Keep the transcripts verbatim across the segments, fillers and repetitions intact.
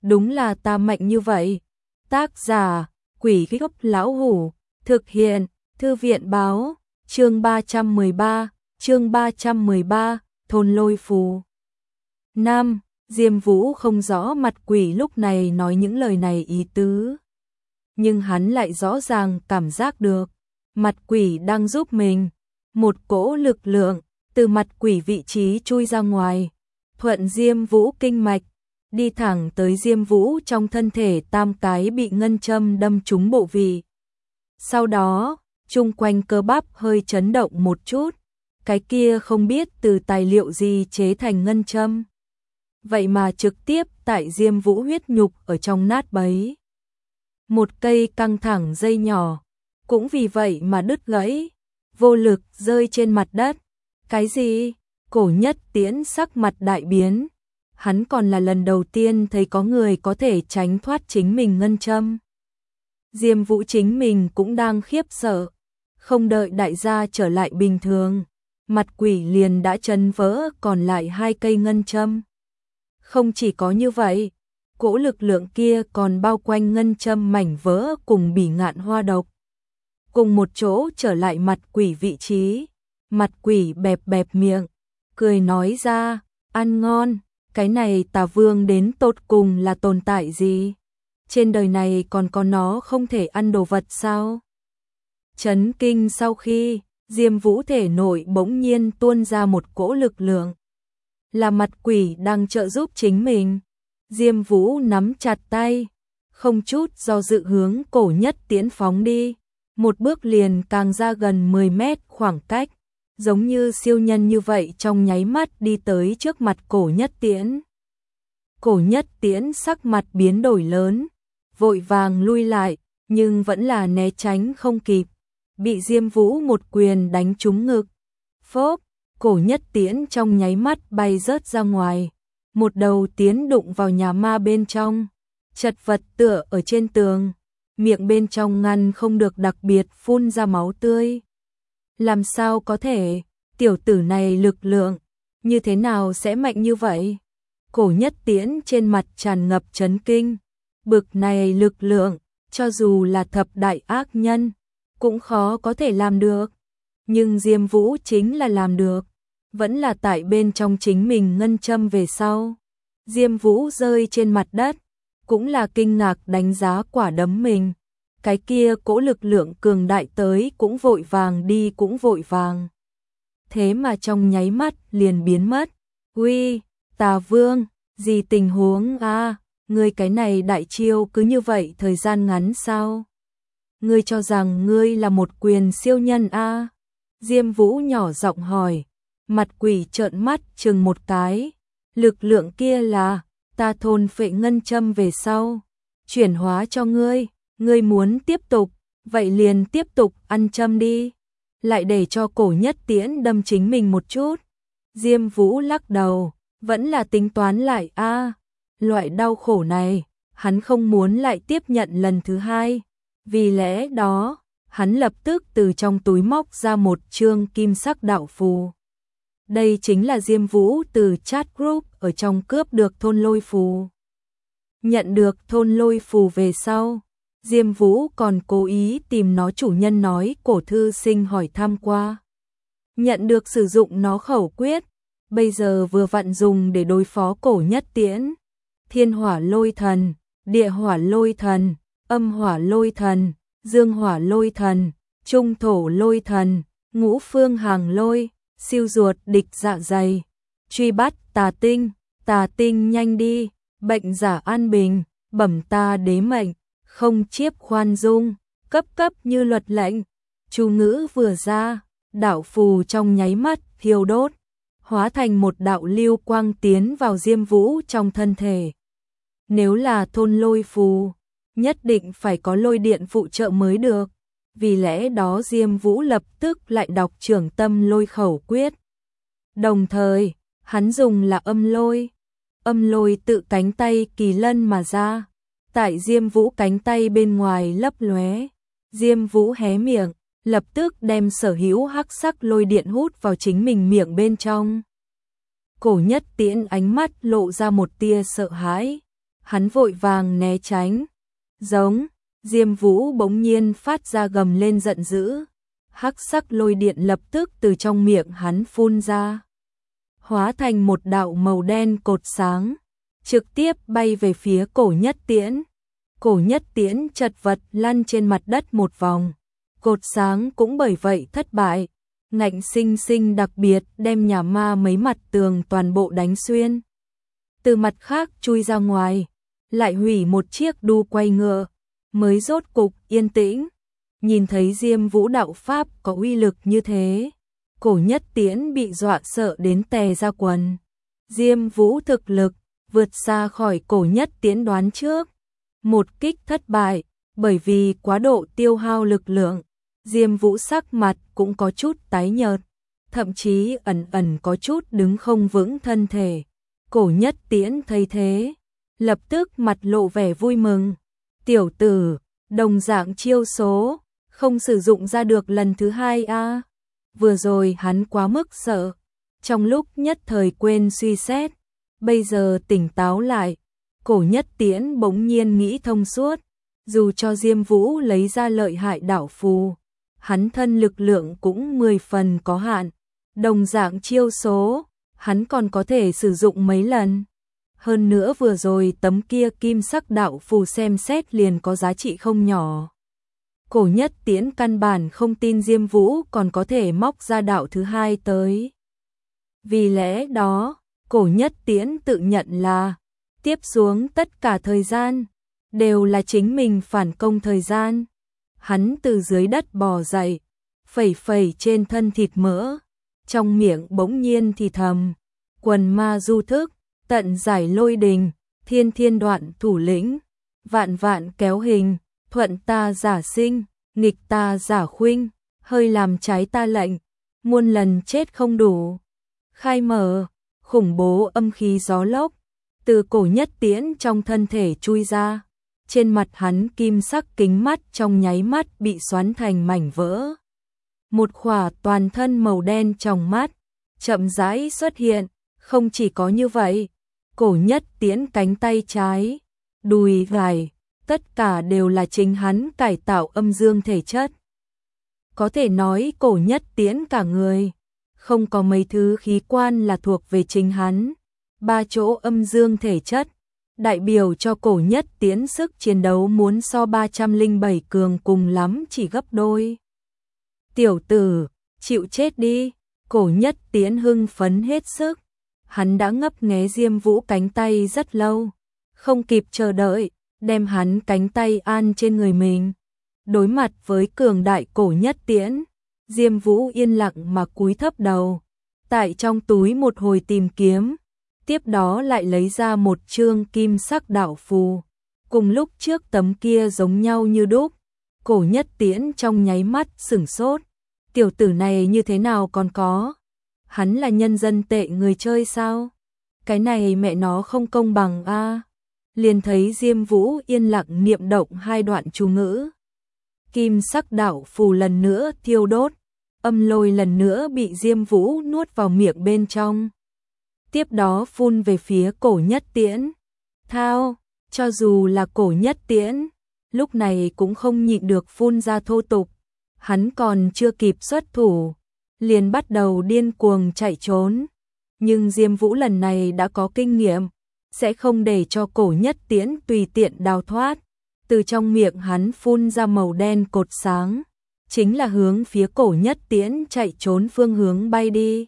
đúng là ta mạnh như vậy. Tác giả, Quỷ Gốc Lão Hủ, thực hiện, Thư viện báo, chương ba trăm mười ba, chương ba trăm mười ba, thôn lôi phù. Nam, Diêm Vũ không rõ mặt quỷ lúc này nói những lời này ý tứ. Nhưng hắn lại rõ ràng cảm giác được, mặt quỷ đang giúp mình. Một cỗ lực lượng, từ mặt quỷ vị trí chui ra ngoài, thuận Diêm Vũ kinh mạch, đi thẳng tới Diêm Vũ trong thân thể tam cái bị ngân châm đâm trúng bộ vị. Sau đó, chung quanh cơ bắp hơi chấn động một chút, cái kia không biết từ tài liệu gì chế thành ngân châm. Vậy mà trực tiếp tại Diêm Vũ huyết nhục ở trong nát bấy. Một cây căng thẳng dây nhỏ, cũng vì vậy mà đứt gãy, vô lực rơi trên mặt đất. Cái gì? Cổ Nhất Tiễn sắc mặt đại biến. Hắn còn là lần đầu tiên thấy có người có thể tránh thoát chính mình ngân châm. Diêm Vũ chính mình cũng đang khiếp sợ. Không đợi đại gia trở lại bình thường, mặt quỷ liền đã chấn vỡ còn lại hai cây ngân châm. Không chỉ có như vậy, cỗ lực lượng kia còn bao quanh ngân châm mảnh vỡ cùng bỉ ngạn hoa độc. Cùng một chỗ trở lại mặt quỷ vị trí, mặt quỷ bẹp bẹp miệng, cười nói ra, ăn ngon, cái này Tà Vương đến tột cùng là tồn tại gì? Trên đời này còn có nó không thể ăn đồ vật sao? Chấn kinh sau khi, Diêm Vũ thể nội bỗng nhiên tuôn ra một cỗ lực lượng. Là mặt quỷ đang trợ giúp chính mình. Diêm Vũ nắm chặt tay, không chút do dự hướng Cổ Nhất Tiễn phóng đi. Một bước liền càng ra gần mười mét khoảng cách, giống như siêu nhân như vậy trong nháy mắt đi tới trước mặt Cổ Nhất Tiễn. Cổ Nhất Tiễn sắc mặt biến đổi lớn, vội vàng lui lại, nhưng vẫn là né tránh không kịp, bị Diêm Vũ một quyền đánh trúng ngực. Phốp, Cổ Nhất Tiễn trong nháy mắt bay rớt ra ngoài, một đầu tiến đụng vào nhà ma bên trong, chật vật tựa ở trên tường, miệng bên trong ngăn không được đặc biệt phun ra máu tươi. Làm sao có thể, tiểu tử này lực lượng, như thế nào sẽ mạnh như vậy? Cổ Nhất Tiễn trên mặt tràn ngập chấn kinh, bực này lực lượng, cho dù là thập đại ác nhân, cũng khó có thể làm được. Nhưng Diêm Vũ chính là làm được, vẫn là tại bên trong chính mình ngân châm về sau. Diêm Vũ rơi trên mặt đất, cũng là kinh ngạc đánh giá quả đấm mình. Cái kia cỗ lực lượng cường đại tới cũng vội vàng đi cũng vội vàng. Thế mà trong nháy mắt liền biến mất. Uy, Tà Vương, gì tình huống a? Ngươi cái này đại chiêu cứ như vậy thời gian ngắn sao? Ngươi cho rằng ngươi là một quyền siêu nhân a? Diêm Vũ nhỏ giọng hỏi, mặt quỷ trợn mắt chừng một cái. Lực lượng kia là, ta thôn phệ ngân châm về sau, chuyển hóa cho ngươi, ngươi muốn tiếp tục, vậy liền tiếp tục ăn châm đi. Lại để cho Cổ Nhất Tiễn đâm chính mình một chút. Diêm Vũ lắc đầu, vẫn là tính toán lại a, loại đau khổ này, hắn không muốn lại tiếp nhận lần thứ hai. Vì lẽ đó, hắn lập tức từ trong túi móc ra một chương kim sắc đạo phù. Đây chính là Diêm Vũ từ chat group ở trong cướp được thôn lôi phù. Nhận được thôn lôi phù về sau, Diêm Vũ còn cố ý tìm nó chủ nhân nói Cổ thư sinh hỏi thăm qua. Nhận được sử dụng nó khẩu quyết, bây giờ vừa vặn dùng để đối phó Cổ Nhất Tiễn. Thiên hỏa lôi thần, địa hỏa lôi thần, âm hỏa lôi thần, dương hỏa lôi thần, trung thổ lôi thần, ngũ phương hàng lôi, siêu ruột địch dạ dày, truy bắt tà tinh, tà tinh nhanh đi, bệnh giả an bình, bẩm ta đế mệnh, không chiếp khoan dung, cấp cấp như luật lệnh. Chú ngữ vừa ra, đạo phù trong nháy mắt thiêu đốt, hóa thành một đạo lưu quang tiến vào Diêm Vũ trong thân thể. Nếu là thôn lôi phù, nhất định phải có lôi điện phụ trợ mới được. Vì lẽ đó Diêm Vũ lập tức lại đọc trưởng tâm lôi khẩu quyết. Đồng thời, hắn dùng là âm lôi. Âm lôi tự cánh tay kỳ lân mà ra. Tại Diêm Vũ cánh tay bên ngoài lấp lóe. Diêm Vũ hé miệng, lập tức đem sở hữu hắc sắc lôi điện hút vào chính mình miệng bên trong. Cổ Nhất Tiễn ánh mắt lộ ra một tia sợ hãi. hắn vội vàng né tránh. Giống, Diêm Vũ bỗng nhiên phát ra gầm lên giận dữ. Hắc sắc lôi điện lập tức từ trong miệng hắn phun ra, hóa thành một đạo màu đen cột sáng, trực tiếp bay về phía Cổ Nhất Tiễn. Cổ Nhất Tiễn chật vật lăn trên mặt đất một vòng, cột sáng cũng bởi vậy thất bại, ngạnh sinh sinh đặc biệt đem nhà ma mấy mặt tường toàn bộ đánh xuyên. Từ mặt khác chui ra ngoài, lại hủy một chiếc đu quay ngựa, mới rốt cục yên tĩnh. Nhìn thấy Diêm Vũ đạo pháp có uy lực như thế, Cổ Nhất Tiễn bị dọa sợ đến tè ra quần. Diêm Vũ thực lực vượt xa khỏi Cổ Nhất Tiễn đoán trước. Một kích thất bại, bởi vì quá độ tiêu hao lực lượng, Diêm Vũ sắc mặt cũng có chút tái nhợt, thậm chí ẩn ẩn có chút đứng không vững thân thể. Cổ Nhất Tiễn thấy thế, lập tức mặt lộ vẻ vui mừng. Tiểu tử, đồng dạng chiêu số, không sử dụng ra được lần thứ hai a. À. Vừa rồi hắn quá mức sợ, trong lúc nhất thời quên suy xét, bây giờ tỉnh táo lại, Cổ Nhất Tiễn bỗng nhiên nghĩ thông suốt, dù cho Diêm Vũ lấy ra lợi hại đảo phù, hắn thân lực lượng cũng mười phần có hạn, đồng dạng chiêu số, hắn còn có thể sử dụng mấy lần. Hơn nữa vừa rồi tấm kia kim sắc đạo phù xem xét liền có giá trị không nhỏ. Cổ Nhất Tiễn căn bản không tin Diêm Vũ còn có thể móc ra đạo thứ hai tới. Vì lẽ đó, Cổ Nhất Tiễn tự nhận là tiếp xuống tất cả thời gian đều là chính mình phản công thời gian. Hắn từ dưới đất bò dậy, phẩy phẩy trên thân thịt mỡ, trong miệng bỗng nhiên thì thầm: Quần ma du thức, tận giải lôi đình, thiên thiên đoạn thủ lĩnh, vạn vạn kéo hình, thuận ta giả sinh, nghịch ta giả khuynh, hơi làm trái ta lệnh, muôn lần chết không đủ. Khai mở, khủng bố âm khí gió lốc từ Cổ Nhất Tiễn trong thân thể chui ra, trên mặt hắn kim sắc kính mắt trong nháy mắt bị xoắn thành mảnh vỡ. Một khỏa toàn thân màu đen trong mắt chậm rãi xuất hiện, không chỉ có như vậy, Cổ Nhất Tiễn cánh tay trái, đùi phải, tất cả đều là chính hắn cải tạo âm dương thể chất. Có thể nói Cổ Nhất Tiễn cả người, không có mấy thứ khí quan là thuộc về chính hắn. Ba chỗ âm dương thể chất, đại biểu cho Cổ Nhất Tiễn sức chiến đấu muốn so ba trăm lẻ bảy cường cùng lắm chỉ gấp đôi. Tiểu tử, chịu chết đi, Cổ Nhất Tiễn hưng phấn hết sức. Hắn đã ngấp nghé Diêm Vũ cánh tay rất lâu, không kịp chờ đợi, đem hắn cánh tay an trên người mình. Đối mặt với cường đại Cổ Nhất Tiễn, Diêm Vũ yên lặng mà cúi thấp đầu, tại trong túi một hồi tìm kiếm, tiếp đó lại lấy ra một chương kim sắc đạo phù, cùng lúc trước tấm kia giống nhau như đúc. Cổ Nhất Tiễn trong nháy mắt sửng sốt, tiểu tử này như thế nào còn có? Hắn là nhân dân tệ người chơi sao? Cái này mẹ nó không công bằng a. À. Liền thấy Diêm Vũ yên lặng niệm động hai đoạn chú ngữ. Kim sắc đạo phù lần nữa thiêu đốt, âm lôi lần nữa bị Diêm Vũ nuốt vào miệng bên trong. Tiếp đó phun về phía Cổ Nhất Tiễn. Thao, cho dù là Cổ Nhất Tiễn, lúc này cũng không nhịn được phun ra thô tục. Hắn còn chưa kịp xuất thủ, liền bắt đầu điên cuồng chạy trốn. Nhưng Diêm Vũ lần này đã có kinh nghiệm, sẽ không để cho Cổ Nhất Tiễn tùy tiện đào thoát. Từ trong miệng hắn phun ra màu đen cột sáng, chính là hướng phía Cổ Nhất Tiễn chạy trốn phương hướng bay đi.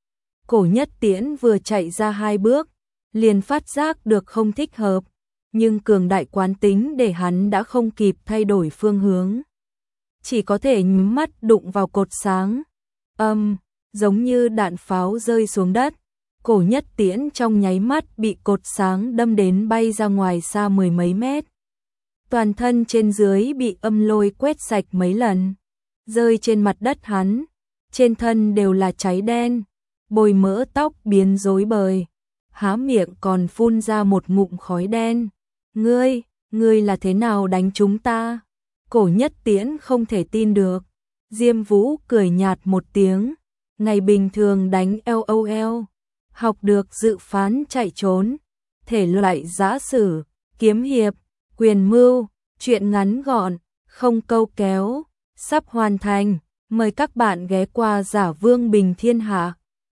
Cổ Nhất Tiễn vừa chạy ra hai bước, liền phát giác được không thích hợp, nhưng cường đại quán tính để hắn đã không kịp thay đổi phương hướng. Chỉ có thể nhắm mắt đụng vào cột sáng. Âm, giống như đạn pháo rơi xuống đất. Cổ Nhất Tiễn trong nháy mắt bị cột sáng đâm đến bay ra ngoài xa mười mấy mét. Toàn thân trên dưới bị âm lôi quét sạch mấy lần, rơi trên mặt đất hắn, trên thân đều là cháy đen, bồi mỡ tóc biến rối bời, há miệng còn phun ra một ngụm khói đen. Ngươi, ngươi là thế nào đánh chúng ta? Cổ Nhất Tiễn không thể tin được. Diêm Vũ cười nhạt một tiếng, ngày bình thường đánh LOL, học được dự phán chạy trốn, thể loại giã sử, kiếm hiệp, quyền mưu, chuyện ngắn gọn, không câu kéo, sắp hoàn thành. Mời các bạn ghé qua Giả Vương Bình Thiên Hạ.